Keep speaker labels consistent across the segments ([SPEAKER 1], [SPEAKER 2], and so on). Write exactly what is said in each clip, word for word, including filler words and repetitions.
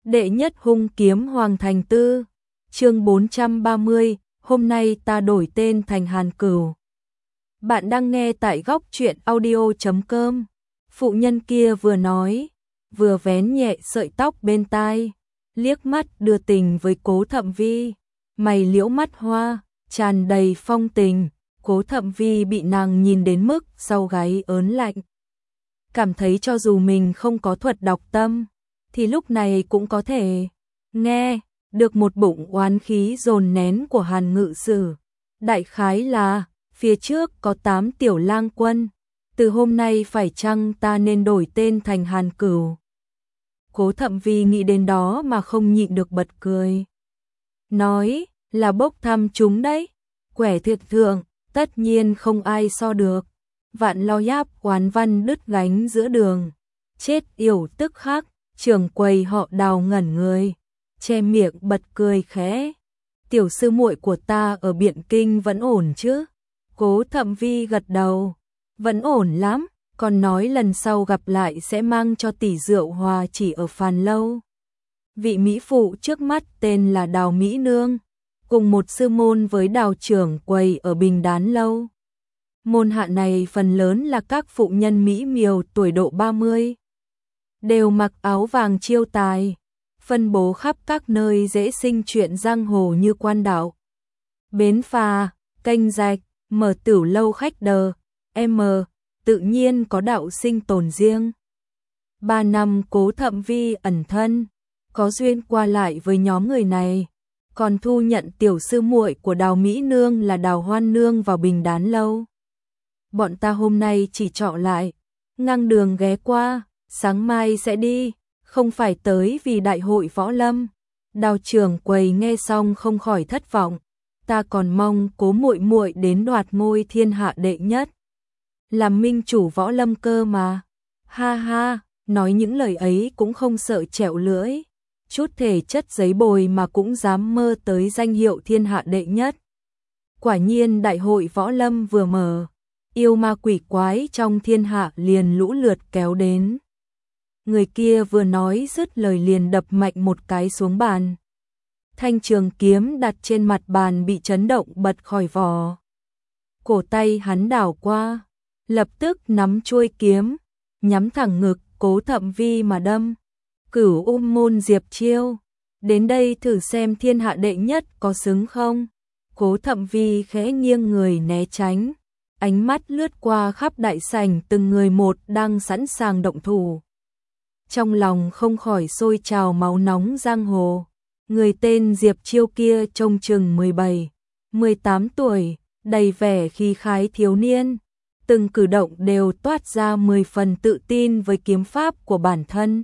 [SPEAKER 1] Đệ nhất hung kiếm Hoàng Thành Tư, chương bốn trăm ba mươi, hôm nay ta đổi tên thành Hàn Cửu. Bạn đang nghe tại góc truyện audio chấm com. Phụ nhân kia vừa nói, vừa vén nhẹ sợi tóc bên tai, liếc mắt đưa tình với Cố Thậm Vi, mày liễu mắt hoa, tràn đầy phong tình. Cố Thậm Vi bị nàng nhìn đến mức sau gáy ớn lạnh. Cảm thấy cho dù mình không có thuật đọc tâm, thì lúc này cũng có thể nghe được một bụng oán khí dồn nén của Hàn Ngự Sử. Đại khái là, phía trước có tám tiểu lang quân, từ hôm nay phải chăng ta nên đổi tên thành Hàn Cửu. Cố Thậm Vi nghĩ đến đó mà không nhịn được bật cười. Nói là bốc thăm chúng đấy, quẻ thiệt thượng, tất nhiên không ai so được. Vạn lo giáp oán văn đứt gánh giữa đường, chết yểu tức khắc. Trưởng quầy họ Đào ngẩn người, che miệng bật cười khẽ. Tiểu sư muội của ta ở Biện Kinh vẫn ổn chứ? Cố Thậm Vi gật đầu, vẫn ổn lắm, còn nói lần sau gặp lại sẽ mang cho tỷ rượu hòa chỉ ở Phàn Lâu. Vị mỹ phụ trước mắt tên là Đào Mỹ Nương, cùng một sư môn với Đào trưởng quầy ở Bình Đán Lâu. Môn hạ này phần lớn là các phụ nhân mỹ miều tuổi độ ba mươi. Đều mặc áo vàng chiêu tài, phân bố khắp các nơi dễ sinh chuyện giang hồ như quan đạo, bến phà, kênh rạch, mở tửu lâu khách đờ, M, tự nhiên có đạo sinh tồn riêng. Ba năm Cố Thậm Vi ẩn thân, có duyên qua lại với nhóm người này, còn thu nhận tiểu sư muội của Đào Mỹ Nương là Đào Hoan Nương vào Bình Đán Lâu. Bọn ta hôm nay chỉ trọ lại, ngang đường ghé qua. Sáng mai sẽ đi, không phải tới vì đại hội võ lâm. Đào trưởng quầy nghe xong không khỏi thất vọng, ta còn mong Cố muội muội đến đoạt ngôi thiên hạ đệ nhất, làm minh chủ võ lâm cơ mà. Ha ha, nói những lời ấy cũng không sợ trẹo lưỡi, chút thể chất giấy bồi mà cũng dám mơ tới danh hiệu thiên hạ đệ nhất. Quả nhiên đại hội võ lâm vừa mở, yêu ma quỷ quái trong thiên hạ liền lũ lượt kéo đến. Người kia vừa nói dứt lời liền đập mạnh một cái xuống bàn. Thanh trường kiếm đặt trên mặt bàn bị chấn động bật khỏi vỏ. Cổ tay hắn đảo qua, lập tức nắm chuôi kiếm, nhắm thẳng ngực Cố Thậm Vi mà đâm. Cửu um môn Diệp Chiêu, đến đây thử xem thiên hạ đệ nhất có xứng không? Cố Thậm Vi khẽ nghiêng người né tránh, ánh mắt lướt qua khắp đại sảnh từng người một đang sẵn sàng động thủ. Trong lòng không khỏi sôi trào máu nóng giang hồ. Người tên Diệp Chiêu kia trông chừng mười bảy, mười tám tuổi, đầy vẻ khí khái thiếu niên. Từng cử động đều toát ra mười phần tự tin với kiếm pháp của bản thân.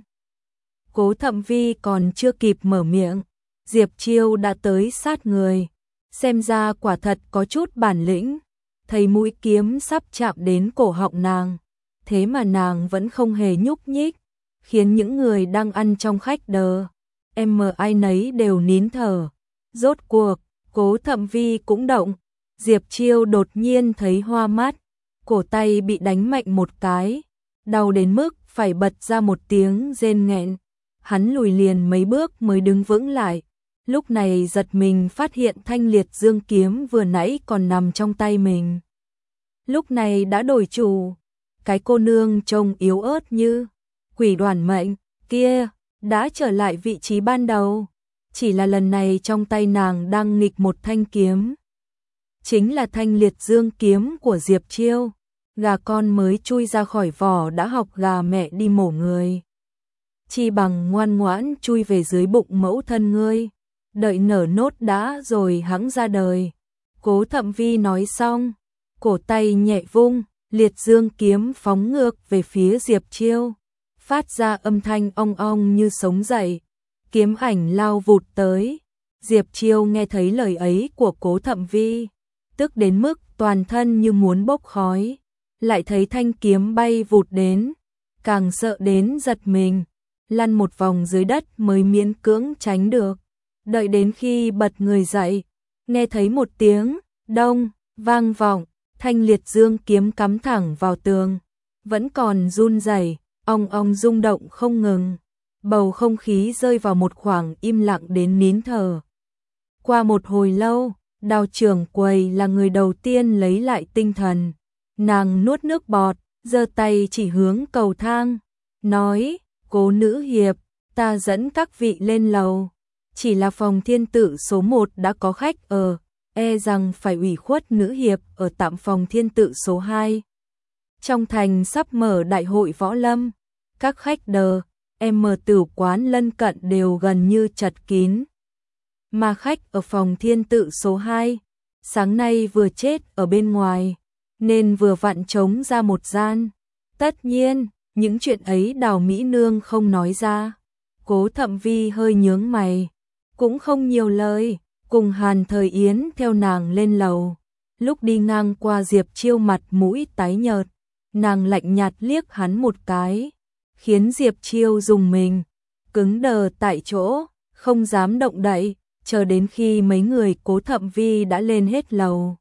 [SPEAKER 1] Cố Thậm Vi còn chưa kịp mở miệng, Diệp Chiêu đã tới sát người. Xem ra quả thật có chút bản lĩnh. Thấy mũi kiếm sắp chạm đến cổ họng nàng, thế mà nàng vẫn không hề nhúc nhích, khiến những người đang ăn trong khách đờ, em ai nấy đều nín thở. Rốt cuộc, Cố Thậm Vi cũng động. Diệp Chiêu đột nhiên thấy hoa mắt, cổ tay bị đánh mạnh một cái, đau đến mức phải bật ra một tiếng rên nghẹn. Hắn lùi liền mấy bước mới đứng vững lại, lúc này giật mình phát hiện thanh liệt dương kiếm vừa nãy còn nằm trong tay mình. Lúc này đã đổi chủ, cái cô nương trông yếu ớt như quỷ đoàn mệnh kia đã trở lại vị trí ban đầu, chỉ là lần này trong tay nàng đang nghịch một thanh kiếm. Chính là thanh liệt dương kiếm của Diệp Chiêu. Gà con mới chui ra khỏi vỏ đã học gà mẹ đi mổ người, chi bằng ngoan ngoãn chui về dưới bụng mẫu thân ngươi, đợi nở nốt đã rồi hẵng ra đời. Cố Thậm Vi nói xong, cổ tay nhẹ vung, liệt dương kiếm phóng ngược về phía Diệp Chiêu, phát ra âm thanh ong ong như sống dậy. Kiếm ảnh lao vụt tới. Diệp Chiêu nghe thấy lời ấy của Cố Thậm Vi, tức đến mức toàn thân như muốn bốc khói, lại thấy thanh kiếm bay vụt đến, càng sợ đến giật mình, lăn một vòng dưới đất mới miễn cưỡng tránh được. Đợi đến khi bật người dậy, nghe thấy một tiếng đông vang vọng, thanh liệt dương kiếm cắm thẳng vào tường, vẫn còn run rẩy, ong ong rung động không ngừng. Bầu không khí rơi vào một khoảng im lặng đến nín thở. Qua một hồi lâu, Đào trưởng quầy là người đầu tiên lấy lại tinh thần. Nàng nuốt nước bọt, giơ tay chỉ hướng cầu thang, nói, Cố nữ hiệp, ta dẫn các vị lên lầu. Chỉ là phòng thiên tự số một đã có khách ở, e rằng phải ủy khuất nữ hiệp ở tạm phòng thiên tự số hai. Trong thành sắp mở đại hội võ lâm, các khách đờ, em mở tử quán lân cận đều gần như chật kín. Mà khách ở phòng thiên tự số hai, sáng nay vừa chết ở bên ngoài, nên vừa vặn trống ra một gian. Tất nhiên, những chuyện ấy Đào Mỹ Nương không nói ra. Cố Thậm Vi hơi nhướng mày, cũng không nhiều lời, cùng Hàn Thời Yến theo nàng lên lầu. Lúc đi ngang qua Diệp Chiêu mặt mũi tái nhợt, nàng lạnh nhạt liếc hắn một cái, khiến Diệp Chiêu rùng mình, cứng đờ tại chỗ, không dám động đậy, chờ đến khi mấy người Cố Thậm Vi đã lên hết lầu.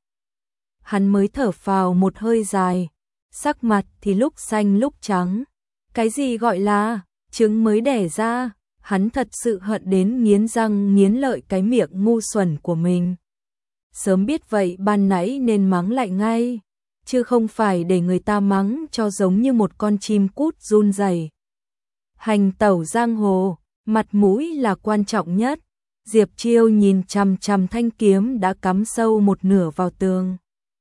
[SPEAKER 1] Hắn mới thở phào một hơi dài, sắc mặt thì lúc xanh lúc trắng. Cái gì gọi là trứng mới đẻ ra, hắn thật sự hận đến nghiến răng nghiến lợi cái miệng ngu xuẩn của mình. Sớm biết vậy ban nãy nên mắng lại ngay, chứ không phải để người ta mắng cho giống như một con chim cút run rẩy. Hành tẩu giang hồ, mặt mũi là quan trọng nhất. Diệp Chiêu nhìn chằm chằm thanh kiếm đã cắm sâu một nửa vào tường.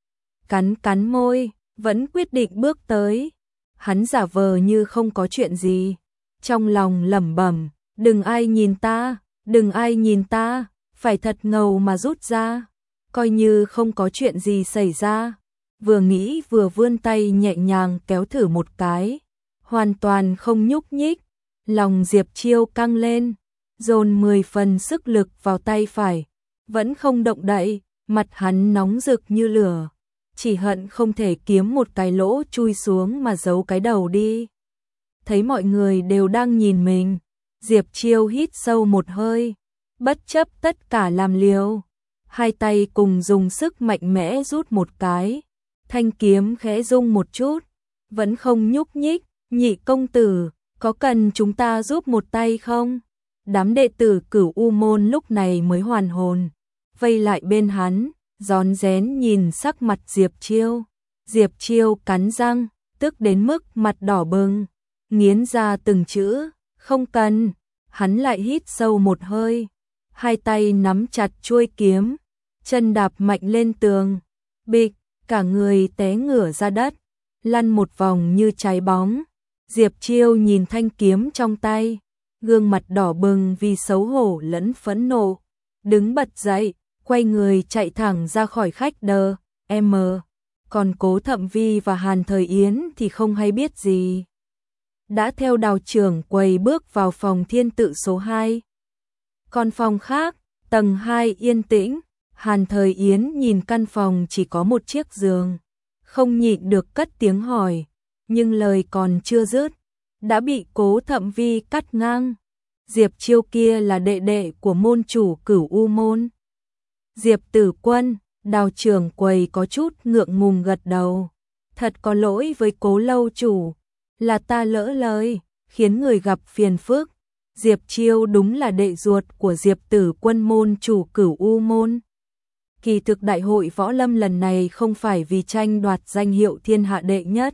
[SPEAKER 1] Cắn cắn môi, vẫn quyết định bước tới. Hắn giả vờ như không có chuyện gì, trong lòng lẩm bẩm, đừng ai nhìn ta, đừng ai nhìn ta, phải thật ngầu mà rút ra, coi như không có chuyện gì xảy ra. Vừa nghĩ vừa vươn tay nhẹ nhàng kéo thử một cái, hoàn toàn không nhúc nhích. Lòng Diệp Chiêu căng lên, dồn mười phần sức lực vào tay phải, vẫn không động đậy, mặt hắn nóng rực như lửa, chỉ hận không thể kiếm một cái lỗ chui xuống mà giấu cái đầu đi. Thấy mọi người đều đang nhìn mình, Diệp Chiêu hít sâu một hơi, bất chấp tất cả làm liều, hai tay cùng dùng sức mạnh mẽ rút một cái, thanh kiếm khẽ rung một chút, vẫn không nhúc nhích. Nhị công tử, có cần chúng ta giúp một tay không? Đám đệ tử Cửu U môn lúc này mới hoàn hồn, vây lại bên hắn, rón rén nhìn sắc mặt Diệp Chiêu. Diệp Chiêu cắn răng, tức đến mức mặt đỏ bừng, nghiến ra từng chữ, không cần. Hắn lại hít sâu một hơi, hai tay nắm chặt chuôi kiếm, chân đạp mạnh lên tường, bịch, cả người té ngửa ra đất, lăn một vòng như cháy bóng. Diệp Chiêu nhìn thanh kiếm trong tay, gương mặt đỏ bừng vì xấu hổ lẫn phẫn nộ, đứng bật dậy, quay người chạy thẳng ra khỏi khách đờ, em. Còn Cố Thậm Vi và Hàn Thời Yến thì không hay biết gì, đã theo Đào trưởng quầy bước vào phòng thiên tự số hai. Còn phòng khác, tầng hai yên tĩnh, Hàn Thời Yến nhìn căn phòng chỉ có một chiếc giường, không nhịn được cất tiếng hỏi, nhưng lời còn chưa dứt, đã bị Cố Thậm Vi cắt ngang. Diệp Chiêu kia là đệ đệ của môn chủ Cửu U môn. Diệp Tử Quân, Đào trưởng quầy có chút ngượng ngùng gật đầu. Thật có lỗi với Cố lâu chủ, là ta lỡ lời, khiến người gặp phiền phức. Diệp Chiêu đúng là đệ ruột của Diệp Tử Quân môn chủ Cửu U môn. Kỳ thực đại hội võ lâm lần này không phải vì tranh đoạt danh hiệu thiên hạ đệ nhất.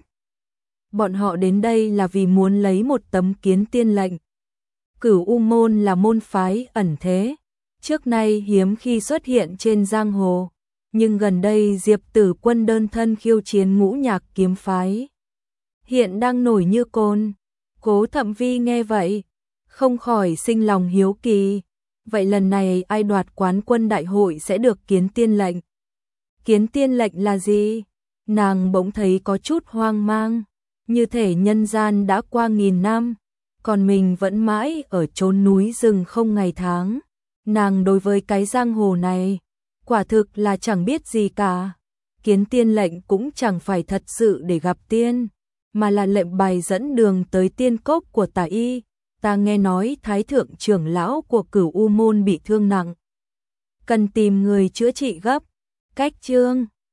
[SPEAKER 1] Bọn họ đến đây là vì muốn lấy một tấm kiến tiên lệnh. Cửu U môn là môn phái ẩn thế, trước nay hiếm khi xuất hiện trên giang hồ, nhưng gần đây Diệp Tử Quân đơn thân khiêu chiến Ngũ Nhạc kiếm phái, hiện đang nổi như cồn. Cố Thậm Vi nghe vậy, không khỏi sinh lòng hiếu kỳ, vậy lần này ai đoạt quán quân đại hội sẽ được kiến tiên lệnh? Kiến tiên lệnh là gì? Nàng bỗng thấy có chút hoang mang, như thể nhân gian đã qua nghìn năm, còn mình vẫn mãi ở chốn núi rừng không ngày tháng. Nàng đối với cái giang hồ này, quả thực là chẳng biết gì cả. Kiến tiên lệnh cũng chẳng phải thật sự để gặp tiên, mà là lệnh bài dẫn đường tới tiên cốc của tà y. Ta nghe nói Thái thượng trưởng lão của Cửu U môn bị thương nặng, cần tìm người chữa trị gấp. Cách chương